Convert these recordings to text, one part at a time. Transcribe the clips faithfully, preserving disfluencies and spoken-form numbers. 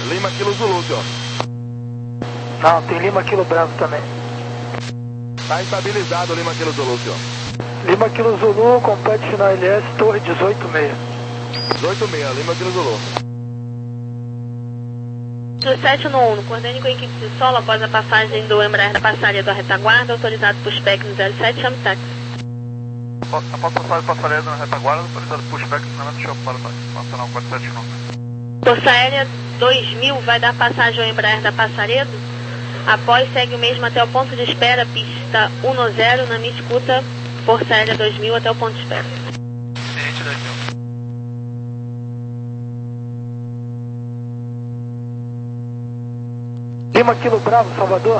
Lima Kilo Zulu, senhor. Não, tem Lima Kilo Bravo também. Tá estabilizado Lima Kilo Zulu, senhor. Lima Kilo Zulu, complete final L S, torre dezoito seis. dezoito seis, Lima Kilo Zulu. sete no um, coordene com a equipe de solo após a passagem do Embraer da passaria da retaguarda, autorizado pushback no zero sete, chame táxi. Após passagem da passaria da retaguarda, autorizado pushback no zero sete, para nacional quatro sete um. Força Aérea dois mil vai dar passagem ao Embraer da Passaredo. Após, segue o mesmo até o ponto de espera, pista um zero, na minha escuta, Força Aérea dois mil até o ponto de espera. Ciente dois mil. Lima Kilo Bravo, Salvador.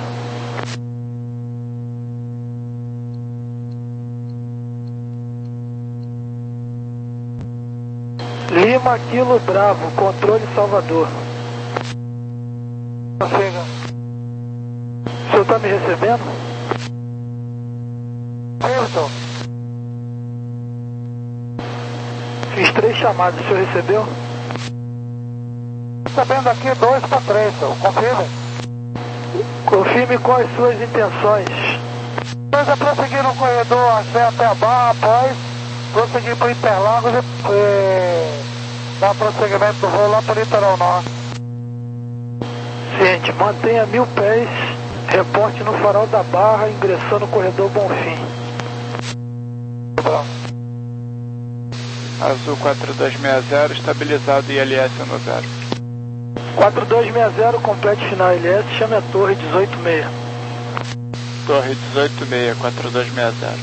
Lima Kilo Bravo, controle Salvador. Chega. O senhor está me recebendo? Everton. Fiz três chamadas, o senhor recebeu? Recebendo aqui dois para três, senhor. Confirme. Confirme com as suas intenções. Depois é prosseguir no corredor até a barra, após prosseguir para Interlagos e é, dar prosseguimento do voo lá para o litoral norte. Ciente, mantenha mil pés, reporte no farol da Barra, ingressando no corredor Bonfim. Azul quatro dois seis zero, estabilizado I L S no zero. quatro dois seis zero, complete final L S, chame a torre dezoito seis. Torre dezoito seis, quatro dois seis zero.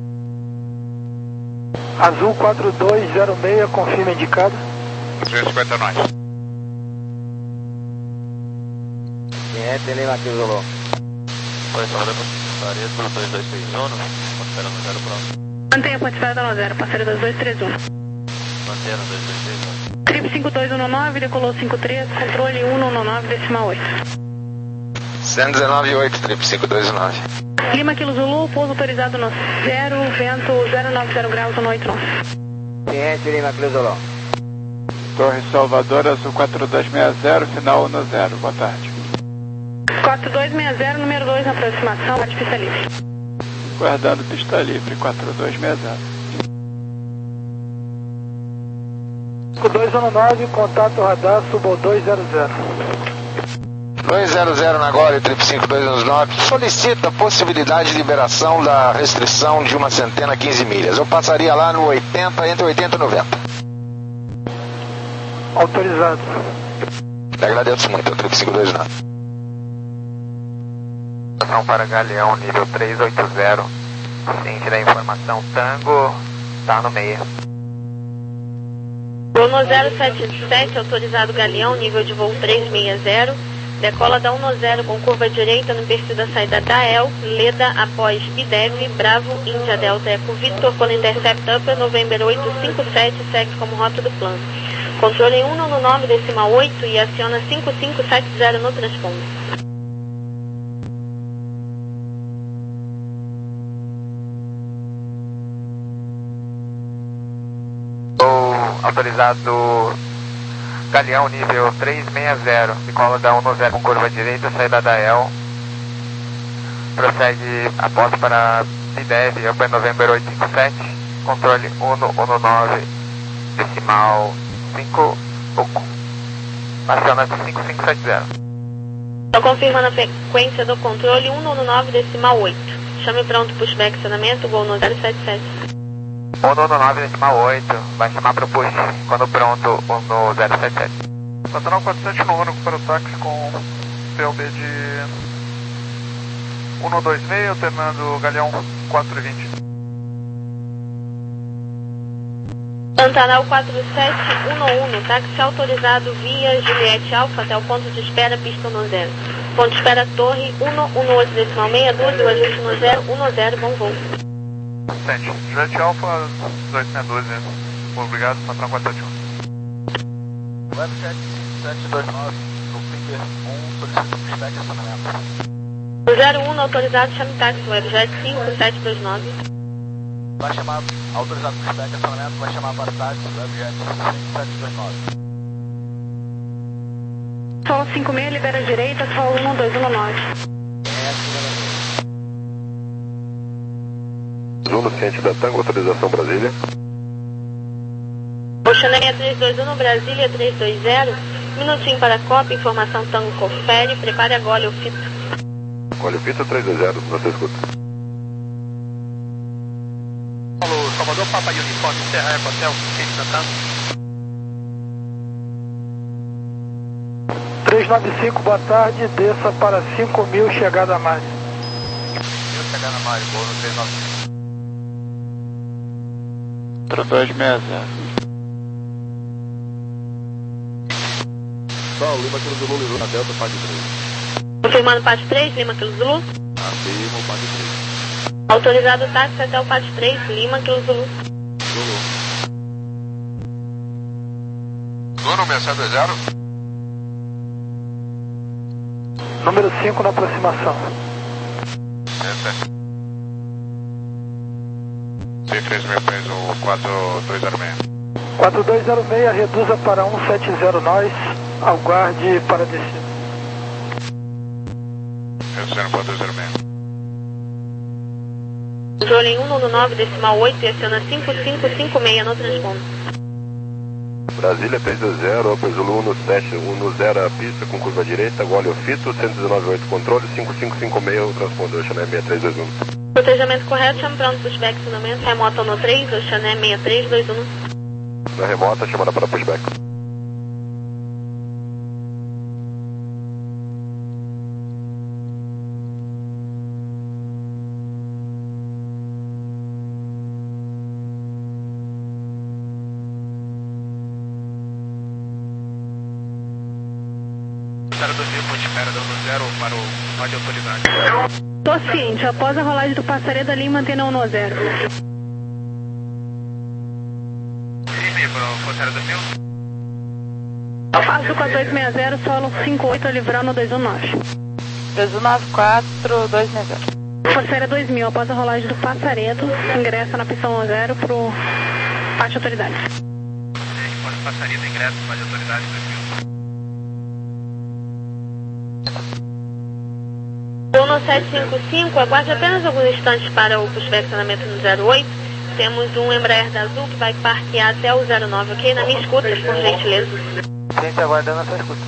Azul quatro dois zero seis, confirma indicado. duzentos e cinquenta nós. Ciente, Lima Kilo Zulu. Oi, Salvador, passaria do dois dois três um, esperando no zero pronto. Mantenha ponto de espera no zero, passaria dois dois três um. Mantenha no dois dois três um. Trip cinco dois um nove, decolou cinco três, controle um um nove, decimal oito. cento e dezenove oito, trip cinco dois nove. Lima Kilo Zulu, pouso autorizado no zero, vento zero nove zero graus, um oito nove. Ciente, Lima Kilo Zulu. Torre Salvador, Azul quatro dois seis zero, final no zero. Boa tarde. quatro dois seis zero, número dois na aproximação, guarde pista livre. Guardando pista livre, quatro dois seis zero. cinco dois um nove, contato radar, subo dois zero zero. dois zero zero na Gole, trip cinco dois um nove, solicita a possibilidade de liberação da restrição de uma centena quinze milhas. Eu passaria lá no oitenta, entre oitenta e noventa. Autorizado. Te agradeço muito, trip cinco dois um nove. Ação para Galeão, nível três oito zero. Ciente da informação, Tango, tá no meio. Voo no zero sete sete, autorizado Galeão, nível de voo três seis zero. Decola da um zero com curva direita no perfil da saída da E L, Leda após Bidev, Bravo, Índia Delta Eco Victor, quando Intercept Upper, November oito cinco sete, segue como rota do plano. Controle um no nove, decimal oito e aciona cinco cinco sete zero no transponder. Autorizado Galeão, nível três seis zero, decola da um zero com curva direita, saída da E L, prossegue a posse para Bidev, Upper November oito cinco sete, controle um um nove, decimal cinco, aciona cinco cinco sete zero. Estou confirmando a frequência do controle um um nove, decimal oito. Chame pronto pushback acionamento, gol no zero sete sete. um um nove, decimal oito, vai chamar para o push, quando pronto, um no zero sete sete. Nacional quatro sete um, para o táxi com P L B de um dois seis, alternando Galeão quatro vinte. Pantanal quatro sete um um, táxi autorizado via Juliette Alfa até o ponto de espera, pista no zero. Ponto de espera Torre um um oito, decimal seis dois, o ajuste no zero um zero, bom voo. Sente, Juliette Alfa dezoito seis doze, obrigado, Pantanal quatro sete um. Webcat sete dois nove, no Finger um, solicita pushback acionamento. O zero um autorizado, chame táxi, Webjet cinco sete dois nove. Vai chamar, autorizado pushback acionamento, vai chamar para táxi, Webjet cinco sete dois nove. Solo cinco seis, libera a direita, solo um dois um nove. Zulu ciente da Tango, autorização Brasília. Oxaneia três dois um no Brasília três dois zero. Minutinho para a cópia, informação Tango confere, prepare a gole o fito. Gole o fito três dois zero, você escuta. Alô, Salvador, Papa Uniforme, Serra Eco Hotel, ciente da Tango. três nove cinco, boa tarde, desça para cinco mil, chegada a mais. Mil, chegada a mais, boa no três nove cinco. quatro dois seis zero. Sol, Lima Kilo Zulu, Lima Delta, P A D três. Confirmando P A D três, Lima Kilo Zulu. Afirmo, P A D três. Autorizado o táxi até o P A D três, Lima Kilo Zulu. Zulu. Zulu seis sete dois zero. Número cinco na aproximação. C três mil, peso quatro dois zero seis. quatro dois zero seis, reduza para um sete zero nós, aguarde para descida. Reduzindo para dois zero seis. Controle em um nove decimal oito e aciona cinco cinco cinco seis no transpondo. Brasília três dois zero, Opel Zulu um sete um zero, a pista com curva direita, gole o fito, cento e dezenove oito controle, cinco cinco cinco seis, o transpondeu, Oxané seis três dois um. Protejamento correto, chama pronto pushback, acionamento, remota no três, Oxané seis três dois um. Na remota, chamada para pushback. zero dois mil, ponte espera, dando zero para o rádio autoridade. Tô ciente, após a rolagem do Passareda Lima, mantendo um no zero. E-mail para o Ponte dois mil. Azul quatro dois seis zero, solo cinco oito, livrando dois um nove. dois um nove quatro dois seis zero. Força Aérea dois mil, após a rolagem do Passaredo, ingressa na pista um zero para o Pátio Autoridade. Pode passaria do ingresso, Pátio Autoridade dois mil. Uno sete cinco cinco, aguarde apenas alguns instantes para o pushback acionamento no zero oito. Temos um Embraer da Azul que vai parquear até o zero nove, ok? Na minha escuta, por gentileza. Gente, aguardando a sua escuta.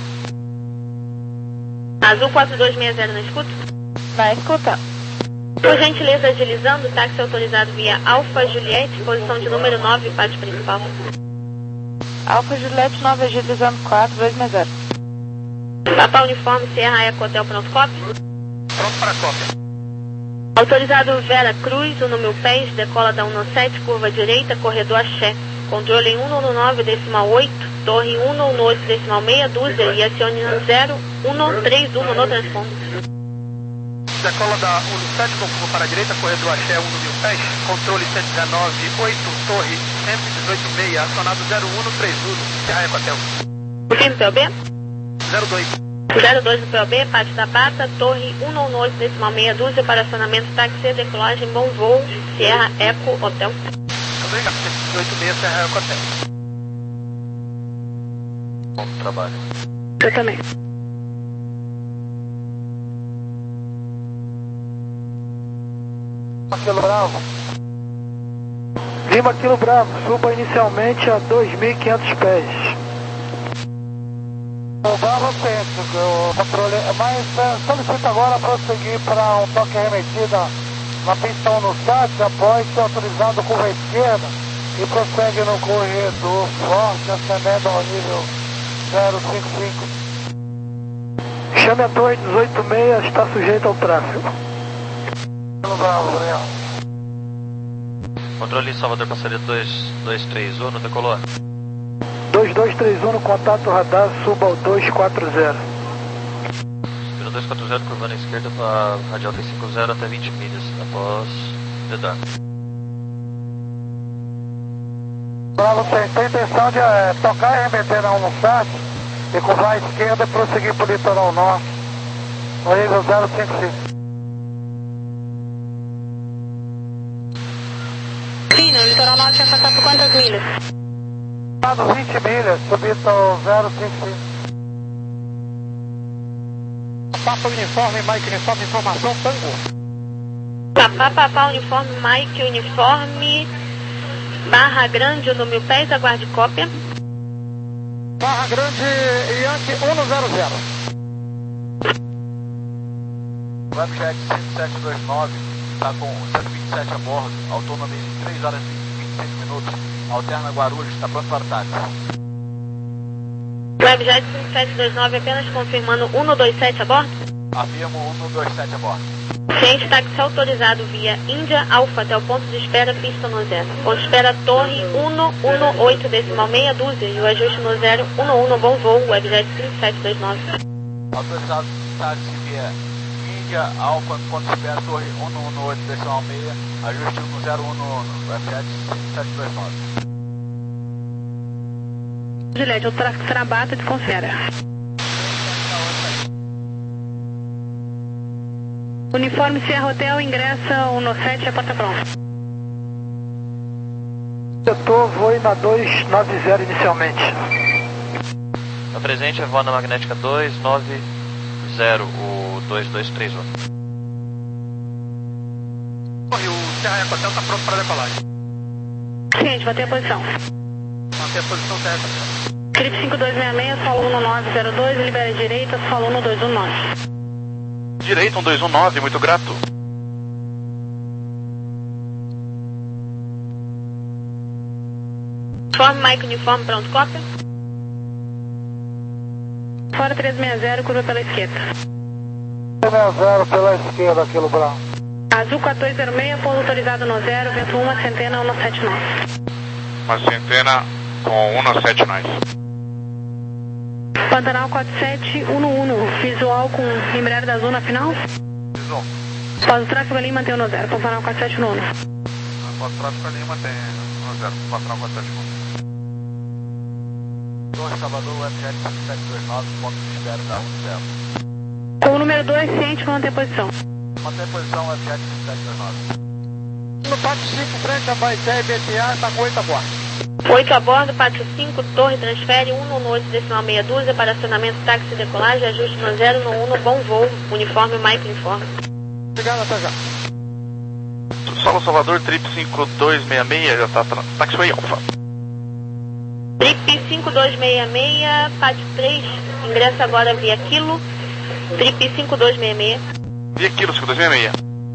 Azul quatro dois seis zero na escuta. Vai escutar. Por gentileza, agilizando, táxi autorizado via Alfa Juliette, posição de número nove, pátio principal. Alfa Juliette nove, agilizando quatro dois seis zero. Papa Uniforme, Serra Eco Hotel, pronto, cópia. Pronto para a cópia. Autorizado Vera Cruz, o número pés, decola da um sete, curva direita, corredor Axé. Controle em um nove decimal oito, torre um oito decimal seis, dúzia e acione zero um três um no transpondo. Decola da um sete com curva para a direita, corredor Axé um mil pés, controle cento e dezenove oito, torre cento e dezoito seis, acionado zero um três um, Serra Eco Hotel. O fim do P O B? zero dois. zero dois do P O B, Pátio da Pata, torre um oito decimal seis, dúzia para acionamento táxi, decolagem, bom voo, Sierra Eco Hotel. Obrigado, cento e dezoito seis, Serra Eco Hotel. Bom trabalho. Eu também. Quilo Bravo. Lima Quilo Bravo, suba inicialmente a dois mil e quinhentos pés. O Bravo tento, o controle, mas solicito agora prosseguir para um toque remetida na pista um no sete, após ser autorizado curva esquerda e prossegue no corredor forte, ascendendo ao nível zero cinco cinco. Chame a torre dezoito seis, está sujeito ao tráfego. Bravo, Daniel. Controle Salvador Passaredo dois dois três um, decolou. dois dois três um no contato radar, suba ao dois quatro zero. Subindo dois quatro zero, curvando à esquerda para radial T cinco zero até vinte milhas, após dedar. Bravo, tem, tem intenção de é, tocar e remeter a um sete e curvar à esquerda e prosseguir para o litoral norte, no nível zero cinco cinco. Sim, no litoral norte vai passar por quantas milhas? vinte milhas, subindo ao zero cinco cinco. Papa Uniforme, Mike Uniforme, informação, Tango. Papá, Papá Uniforme, Mike Uniforme, Barra Grande, no Mil Pés, aguarde cópia. Barra Grande, Yankee cento. Webjet cinco sete dois nove, está com cento e vinte e sete a bordo, autonomia de três horas e vinte e cinco minutos, alterna Guarulhos, está pronto para ataque. Webjet cinco sete dois nove, apenas confirmando cento e vinte e sete a bordo? Afirmo cento e vinte e sete a bordo. Ciente, táxi autorizado via Índia Alfa até o ponto de espera, pista no zero. Ponto de espera, torre cento e dezoito, decimal meia dúzia, e o ajuste no zero, cento e um, bom voo, Webjet cinco sete dois nove. Autorizado táxi via Índia Alfa, ponto de espera, torre cento e dezoito, decimal meia, ajuste no zero um um, Webjet cinco sete dois nove. Juliette, o tráfego será bata, desconsidera. Uniforme Sierra Hotel, ingressa cento e sete, a porta pronta. Setor, voe na dois nove zero inicialmente. Na presente, voa na magnética dois nove zero, o dois dois três um. O Sierra Hotel está pronto para decolagem. Ciente, manter a posição. Manter a posição certa. Script cinco dois seis seis, solo um nove zero dois, libera direita, solo um dois um nove. Direito, um dois um nove, muito grato. Uniforme, Mike Uniforme, pronto, cópia. Fora três seis zero, curva pela esquerda. três seis zero pela esquerda, Kilo Brown. Azul quatorze zero seis, pouso autorizado no zero, vento um, centena cento e setenta e nove. Uma centena com cento e setenta e nove. Pantanal quatro sete um um, visual com embreagem da azul na final. Visual. Pós o tráfego ali, mantém no zero, Pantanal quatro sete um um. Pós o tráfego ali, mantém no zero, Pantanal quatro sete um. Torre Salvador, Webjet cinco sete dois nove, ponto de espera da um zero. Com o número dois, ciente, manter a posição. Mantém a posição, Webjet cinco sete dois nove. No pátio cinco, frente a Baité e B T A, está com oito a bordo. oito a bordo, pátio cinco, torre, transfere cento e dezoito, decimal meia dúzia, para acionamento, táxi, decolagem, ajuste no zero, no um, bom voo, uniforme, Mike Uniforme. Obrigado, até já. Solo Salvador, Trip cinco dois seis seis, já está taxiway Alfa. Trip cinco dois seis seis, pátio três, ingressa agora via Kilo, Trip cinco dois seis seis. Via Kilo cinco dois seis seis.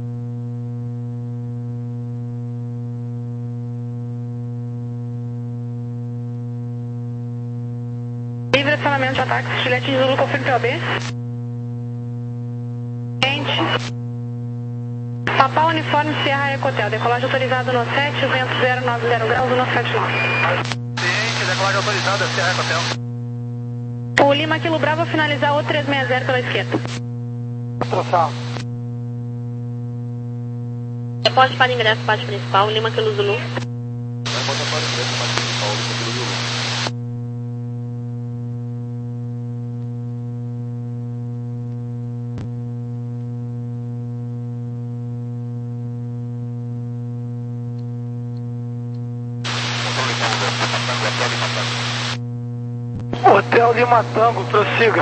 Livre acionamento de ataque, Juliette de Zulu, confirme P O B. Ciente. Papá Uniforme Sierra Ecotel, decolagem autorizada no sete, vento zero nove zero graus, cento e setenta e nove. Ciente, decolagem autorizada, Sierra Ecotel. O Lima Kilo Bravo a finalizar o três seis zero pela esquerda. Atenção. Reporte para ingresso, pátio principal, Lima Kilo Zulu. Vai botar para o ingresso, pátio principal, Lima Kilo Zulu. Hotel Lima Tango, prossiga.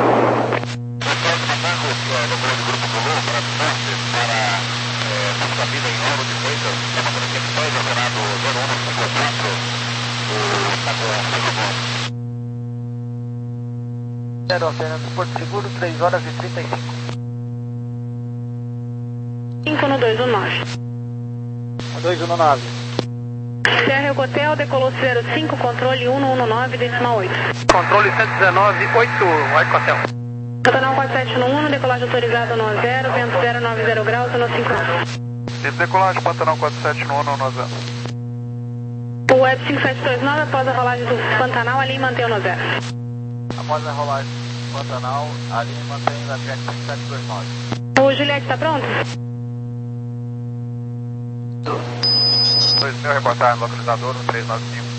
Zero, operando Porto Seguro, três horas e trinta e cinco. cinco no dois um nove. dois um nove. Sierra Ecotel, decolou zero cinco, controle cento e dezenove, decimal oito. Controle cento e dezenove, oito, White Hotel. Pantanal quatro sete um um, decolagem autorizada no zero, vento zero nove zero graus, cento e cinquenta e nove. Tempo de decolagem, Pantanal quatro sete um um, no zero. O Web cinco sete dois nove, após a rolagem do Pantanal, ali mantém no zero. Após a rolagem do Pantanal, ali mantém o Webjet cinco sete dois nove. O Juliette está pronto? dois mil, reportagem localizador no três nove cinco.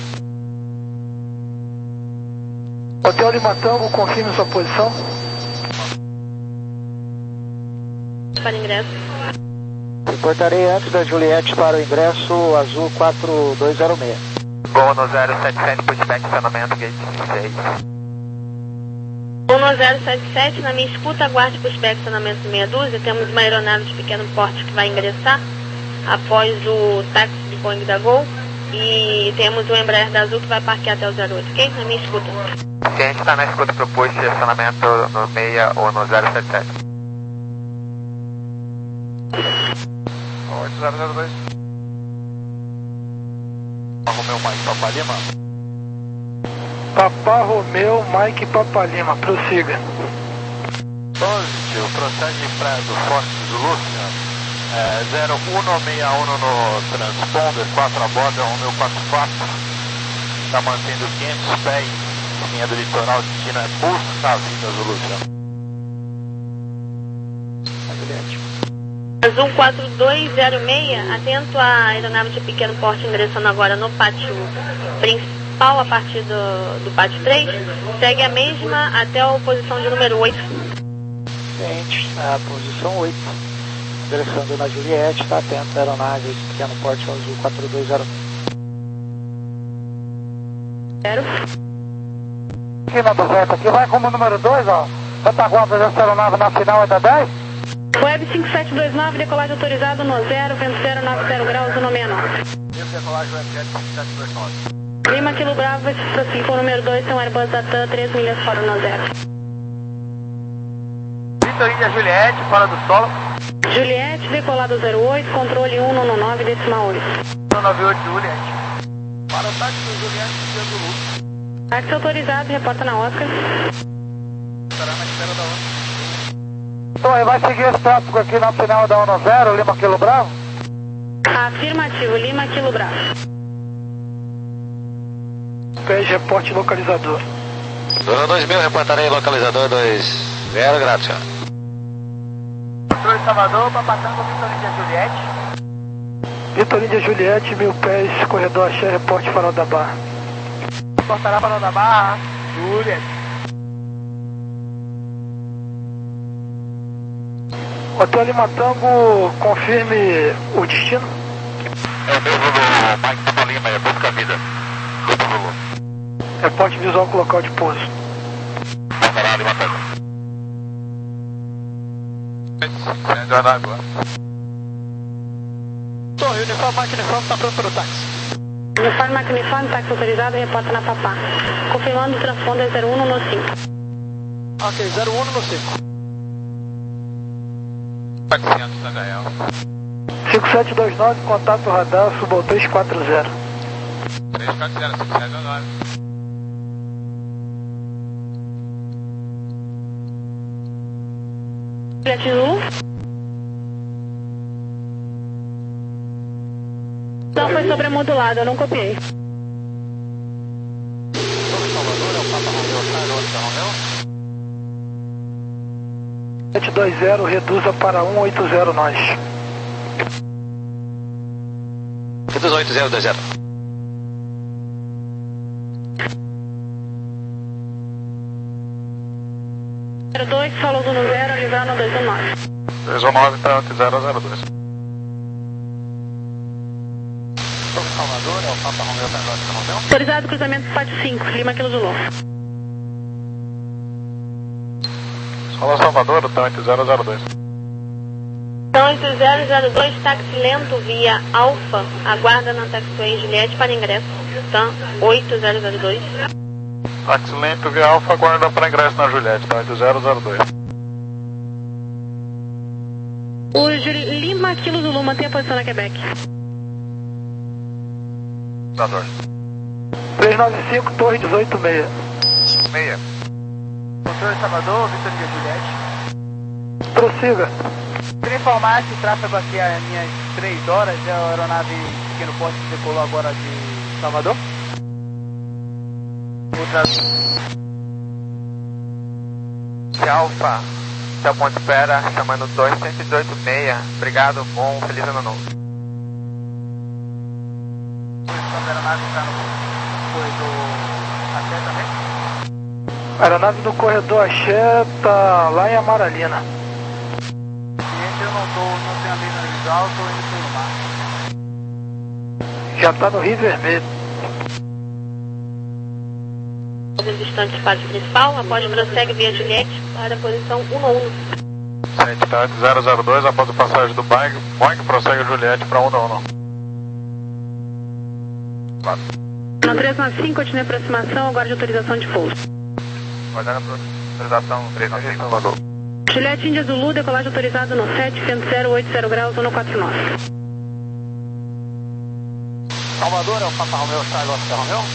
Hotel Lima Tango, confirme sua posição. Para ingresso. Reportarei antes da Juliette para o ingresso azul quatro dois zero seis. Gol no zero sete sete, pushback, estacionamento, gate seis. um zero sete sete, na minha escuta, aguarde para o estacionamento meia dúzia. Temos uma aeronave de pequeno porte que vai ingressar após o táxi de Boeing da Gol. E temos o Embraer da Azul que vai parquear até o zero oito, ok? Na minha escuta. Ok, a gente está na escuta propôs estacionamento no meia ou no zero sete sete. oito zero zero dois. Romeu Mike Papa Lima. Papa Romeu Mike Papa Lima, prossiga. Positivo, procede para do Forte Zulu, senhor. É, zero um seis um no transponder, quatro a bordo, Romeu quatro quatro. Está mantendo quinhentos pés em linha do litoral, destino é Busca Vida Zulu, senhor. Azul quatro dois zero seis, atento à aeronave de pequeno porte ingressando agora no pátio principal a partir do, do pátio três, segue a mesma até a posição de número oito. Gente, a posição oito, ingressando na Juliette, está atento à aeronave de pequeno porte Azul quatro dois zero Zero. Aqui na duzentos, aqui vai como número dois, ó, retaguarda dessa aeronave na final é da dez? Web cinco sete dois nove, decolagem autorizado no zero, vento zero nove zero graus, no menor. Decolagem Web cinco sete dois nove. Lima Kilo Bravo, prossiga com o número dois, tem um Airbus da TAM, três milhas fora no zero. Vitor Índia Juliette, fora do solo. Juliette, decolado zero oito, controle um nove nove, decimal oito. um nove oito Juliette. Para o táxi do Juliette, dia do Lu. Táxi autorizado, reporta na Oscar. Estará na espera da Oscar. Então aí vai seguir esse tráfego aqui na final da um zero, Lima Kilo Bravo? Afirmativo, Lima Kilo Bravo. Pede reporte localizador. Zona dois mil, reportarei localizador dois zero, grato, senhor. Controle Salvador, Papatango, Vitor Índia Juliette. Vitor Índia Juliette, mil pés, corredor Axé, reporte Farol da Barra. Reportará Farol da Barra, Juliette. Hotel Lima Tango, confirme o destino. É o mesmo do Mike Papa Lima, é Busca Vida. Grupo Zulu. Reporte visual com local de pouso. Reportará Lima Tango. Sendo Anágua. Torre, uniforme, máquina, uniforme, está pronto para o táxi. Uniforme, máquina, uniforme, táxi autorizado, reporta na Papá. Confirmando o transponder zero um no cinco. Ok, zero um no cinco. quatrocentos H L. cinco sete dois nove, contato radar, subou três quatro zero. três quatro zero, cinco sete dois nove. Juliette Zulu. Não foi sobremodulado, eu não copiei. Salvador, é o Papa Romeu, Santa Romeu. sete dois zero, reduza para um oito zero nós. Reduz oito zero dois zero. zero dois, falou no zero, livrando dois um nove. dois um nove, tanto zero zero dois. Salvador, é o Papa Romeu, Santa Romeu. Autorizado cruzamento do pátio cinco, Lima Kilo Zulu. Escola Salvador, tanto zero zero dois. oito zero zero dois, táxi lento via Alfa, aguarda na taxiway Juliette para ingresso. TAM oito zero zero dois. Táxi lento via Alfa, aguarda para ingresso na Juliette, tá oito zero zero dois. O Juli, Lima Kilo Zulu, mantém a posição na Quebec. Salvador. três nove cinco, torre dezoito seis. Meia. Controle Salvador, Vitor Índia Juliette. Prossiga. Queria informar que o tráfego aqui é minhas três horas, é a aeronave pequeno porte que decolou agora de Salvador. Outra... De Alfa, Céu Ponte Espera, chamando dois um oito seis. Obrigado, bom, feliz ano novo. A aeronave está no corredor Axé também? A aeronave do corredor Axé tá lá em Amaralina. Eu não, tô, não tenho a mesma visual, estou indo pelo mar. Já tá no Rio Vermelho. instantes para o principal, após prossegue via Juliette para a posição um um. Instante zero zero dois, após a passagem do Boeing, Boeing prossegue Juliette para um um. No três nove cinco, continue a aproximação, agora de autorização de pouso. Guardando a autorização três nove cinco, Salvador. Juliette Índia Zulu, decolagem autorizado no sete, vento zero oito zero graus, um quatro nove. Salvador é o Papa Romeu, Charlie Oscar Romeu?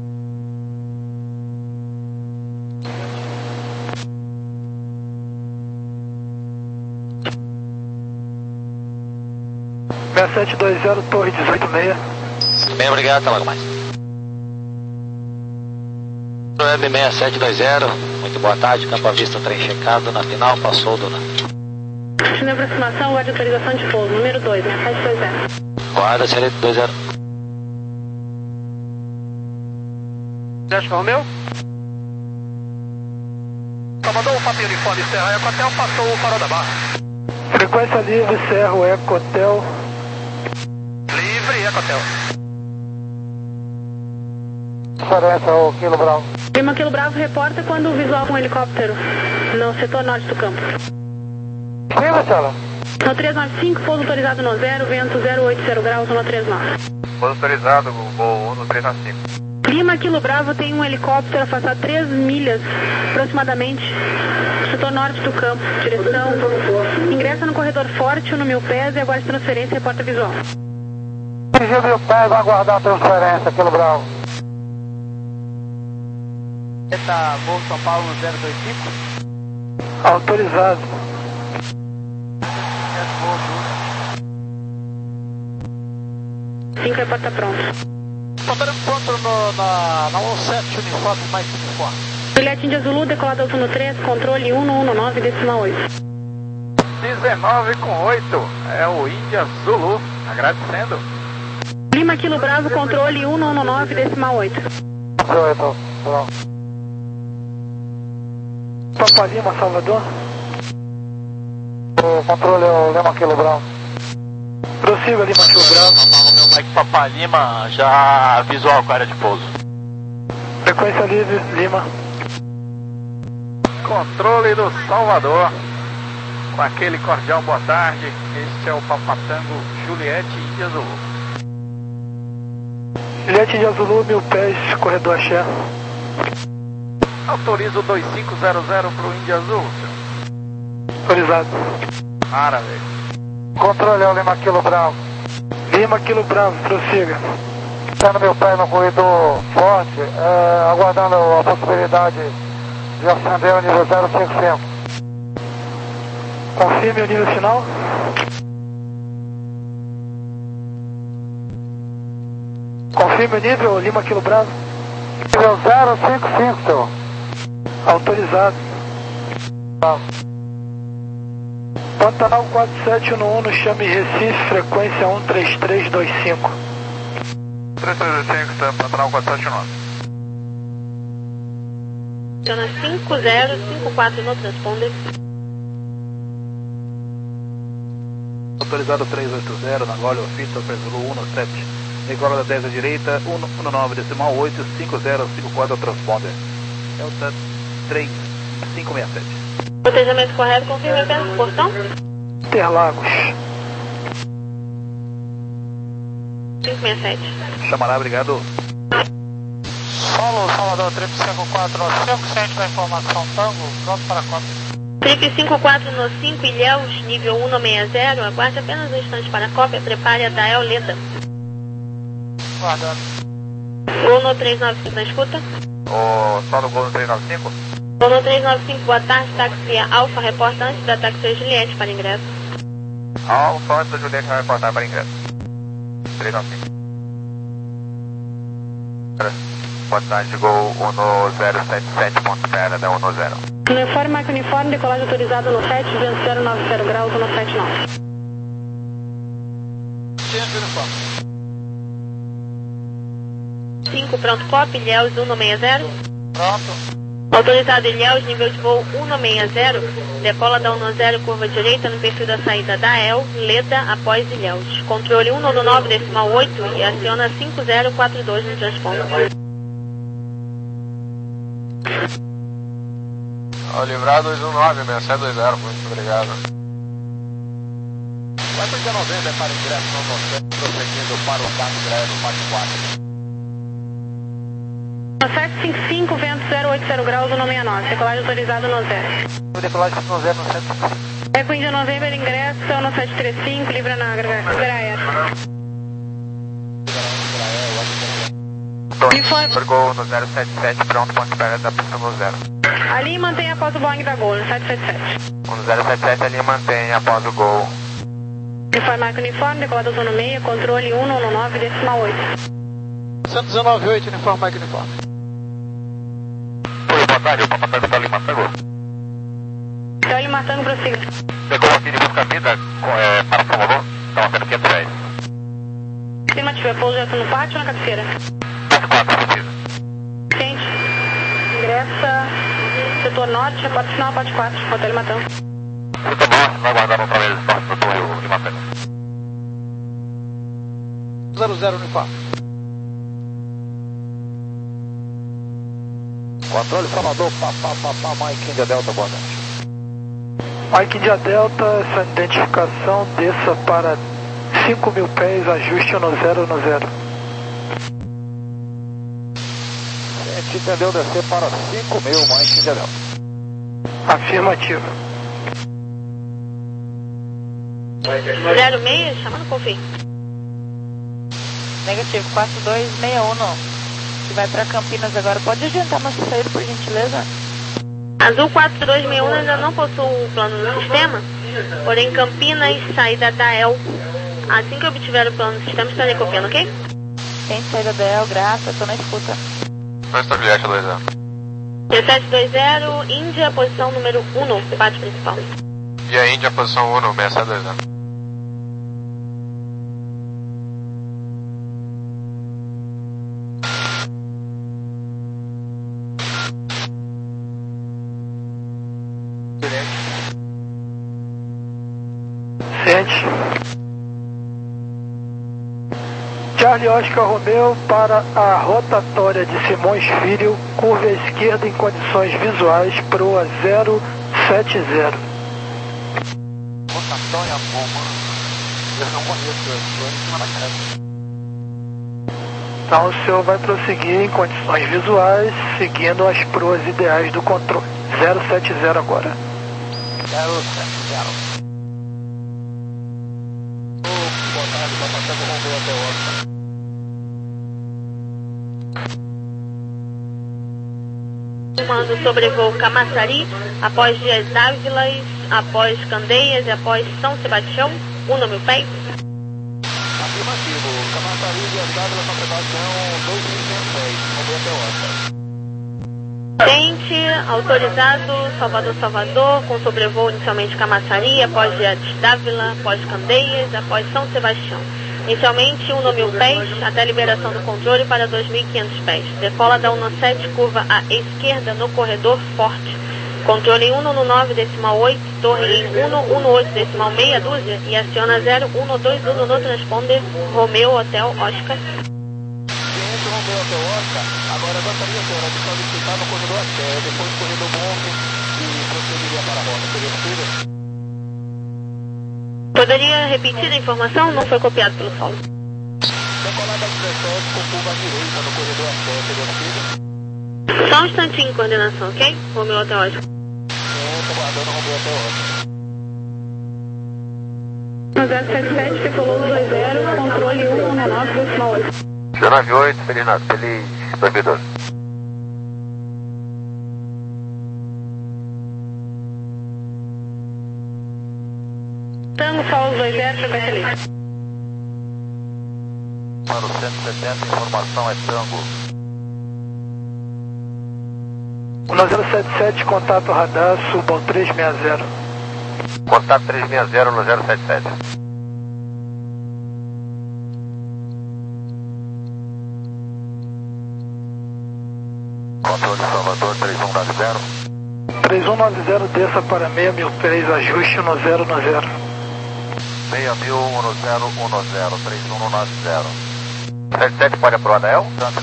seis sete dois zero, torre dezoito seis. Bem, obrigado, até logo mais. Web seis sete dois zero, muito boa tarde, campo à vista, trem checado, na final, passou do... Continue a aproximação, guarda de autorização de pouso, número dois, seis sete dois zero. Guarda, seis sete dois zero. Oscar Romeu? Salvador, o Papa Uniforme Serra Ecotel passou o farol da Barra. Frequência livre, Serra Ecotel. Livre, Ecotel. Diferença, o Quilo Bravo. Lima Quilo Bravo reporta quando visual um helicóptero no setor norte do campo. Sim, Marcelo. No três nove cinco, pouso autorizado no zero, vento zero oito zero graus, no três nove. Pouso autorizado, voo um no três nove cinco. Lima Quilo Bravo tem um helicóptero afastado três milhas, aproximadamente, no setor norte do campo, direção. Ingressa no corredor forte, no mil pés e aguarde transferência e reporta visual. Dirigir mil pés, aguardar a transferência, Quilo Bravo. Está voo São Paulo no zero dois cinco? Autorizado. cinco reporta pronto. Portanto, pronto no, na, na um sete, uniforme mais uniforme. Juliette Índia Zulu, decolado alto no três, controle um um nove, decimal oito. dezenove com oito, é o Índia Zulu, agradecendo. Lima Quilo Bravo, controle um um nove, decimal oito. oito, pronto. Papa Lima, Salvador. O controle é o Lima Quilo Bravo. Prossiga, Lima Quilo Bravo. Meu Mike Papa Lima, já visual com área de pouso. Frequência livre, Lima. Controle do Salvador. Com aquele cordial boa tarde. Este é o Papatango Juliette Índia Zulu. Juliette Índia Zulu, mil pés, corredor Axé. Autorizo dois cinco zero zero para o Índia Azul, senhor. Autorizado. Maravilha. Controle é o Lima Quilo Bravo. Lima Quilo Bravo, prossiga. Está no meu pé no corredor forte, é, aguardando a possibilidade de acender o nível zero cinco cinco. Confirme o nível final. Confirme o nível, Lima Quilo Bravo. Nível zero cinco cinco, senhor. Autorizado. Pantanal quatro sete um um, chame Recife, frequência um três três dois cinco. três três dois cinco, Pantanal quatro sete um. Funciona cinco zero cinco quatro no transponder. Autorizado três oito zero, na Gólio, Fita, Zulu um sete. Decola da dez à direita, um nove, decimal oito, cinco zero cinco quatro, transponder. Delta três cinco seis sete. Protejamento correto, confirme apenas o portão. Interlagos. cinco seis sete. Chamará, obrigado. Solo, Salvador, trip cinco quatro no cinco, centro da informação Tango, pronto para cópia. Trip cinco quatro no cinco, Ilhéus, nível um seis zero, aguarde apenas um instante para a cópia, prepare a Dael Leda. Guardando. Gol no três nove cinco na escuta. O só no gol no três nove cinco? Gol no três nove cinco, boa tarde, táxi Alfa, reporta antes da táxi Juliette para ingresso. Alfa, antes da Juliette vai reportar para ingresso. três nove cinco. Boa tarde, gol um no zero sete sete, ponto zero, da um no zero. Uniforme, marca uniforme, decolagem autorizado no sete, vento zero nove zero graus, no sete nove. Ciência uniforme. cinco, pronto, copy, Ilhéus um seis zero. Pronto. Autorizado Ilhéus, nível de voo um seis zero, decola da um zero, curva direita no perfil da saída da E L, Leda, após Ilhéus. Controle um nove, decimal oito e aciona cinco zero quatro dois no transponder. Ao livrar dois um nove, seis sete dois zero, muito obrigado. quatro de novembro para ingresso no centro, prosseguindo para o carro greve, parte quatro. sete cinco cinco, vento zero oito zero graus, no sessenta e nove, decolagem autorizada no zero. Decolagem no zero no sete cinco cinco. Eco Índia November, ingresso no sete três cinco, Libra na Graer. Gol no zero sete sete, pronto, ponto de pega da pista no zero. A linha mantém após o Boeing da Gol, no sete sete sete. No zero sete sete, a linha mantém após o Gol. Uniforme, marca uniforme, decolado zona meia, controle um um nove, decimal oito. cento e dezenove, oito, uniforme, marca uniforme. Oi, boa tarde, o Papatango está ali, Matango. Então ele Matango, prossiga. Pegou aqui de busca vida é, para Salvador, estava sendo quinhentos reais. Afirmativo, é pouso direto no pátio ou na cabeceira? quatro quatro, precisa. Gente, ingressa setor norte, porta final, parte quatro, Hotel Matão. Setor norte, vai guardar outra vez o espaço do Rio de Matango. zero zero, uniforme. Controle Salvador, papá, papá, Mike India Delta, boa tarde. Mike India Delta, essa identificação, desça para cinco mil pés, ajuste no zero no zero. A gente entendeu descer para cinco mil, Mike India Delta. Afirmativo. zero seis, chamando confirme. Negativo, quatro dois seis um. Que vai para Campinas agora. Pode adiantar nossa saída, por gentileza? Azul quatro dois seis um ainda não possui o plano no sistema, porém Campinas, saída da E L. Assim que eu obtiver o plano no sistema, estarei copiando, ok? Tem saída da E L, graça, estou na escuta. Costa Juliette dois zero. seis sete dois zero, Índia, posição número um, parte principal. E a Índia, posição um, seis sete dois zero. Sente. Charlie Oscar Romeo para a rotatória de Simões Filho, curva à esquerda em condições visuais, proa zero sete zero. Rotatória bomba. Eu não conheço, eu estou em cima da casa. Então o senhor vai prosseguir em condições visuais, seguindo as proas ideais do controle. zero sete zero agora. zero sete zero. Boa tarde, Papatango Romeo até Oscar. Comando sobrevoo Camaçari, após Dias Dávilas, após Candeias e após São Sebastião, um mil pés. Afirmativo, Camaçari e Dias Dávilas, São Sebastião, dois mil e cem pés, Romeo até Oscar. Tente, autorizado, Salvador, Salvador, com sobrevoo inicialmente Camaçari, após Dias Dávila, após Candeias, após São Sebastião. Inicialmente um mil pés, até a liberação do controle para dois mil e quinhentos pés. Decola da um sete, curva à esquerda no corredor forte. Controle em um nove, decimal oito, torre em um oito, decimal meia dúzia e aciona zero um dois um no transponder Romeo Hotel Oscar. Cliente Romeo Hotel Oscar, agora gostaria, senhora, de solicitar no corredor até, depois do corredor monte e procederia para a rota. Seria possível? Poderia repetir a informação? Não foi copiado pelo solo. Decolada dezessete com curva à direita no corredor até, seria possível? Só um instantinho em coordenação, ok? Romeo Hotel Oscar. Estou guardando Romeo Hotel Oscar. No zero sete sete, decolou dois zero, controle um um nove, decimal oito. zero nove oito, feliz Natal, feliz dois mil e doze. Tango, Sol dois zero, frequência livre. Mano, cento e setenta, informação é Tango. No zero sete sete, contato radar, suba ao trezentos e sessenta. Contato trezentos e sessenta no zero sete sete. Controle Salvador três um nove zero. três um nove zero, desça para seis mil pés, ajuste no zero no zero. seis mil, um zero um zero, três um nove zero. sete sete pode aprovar da E L?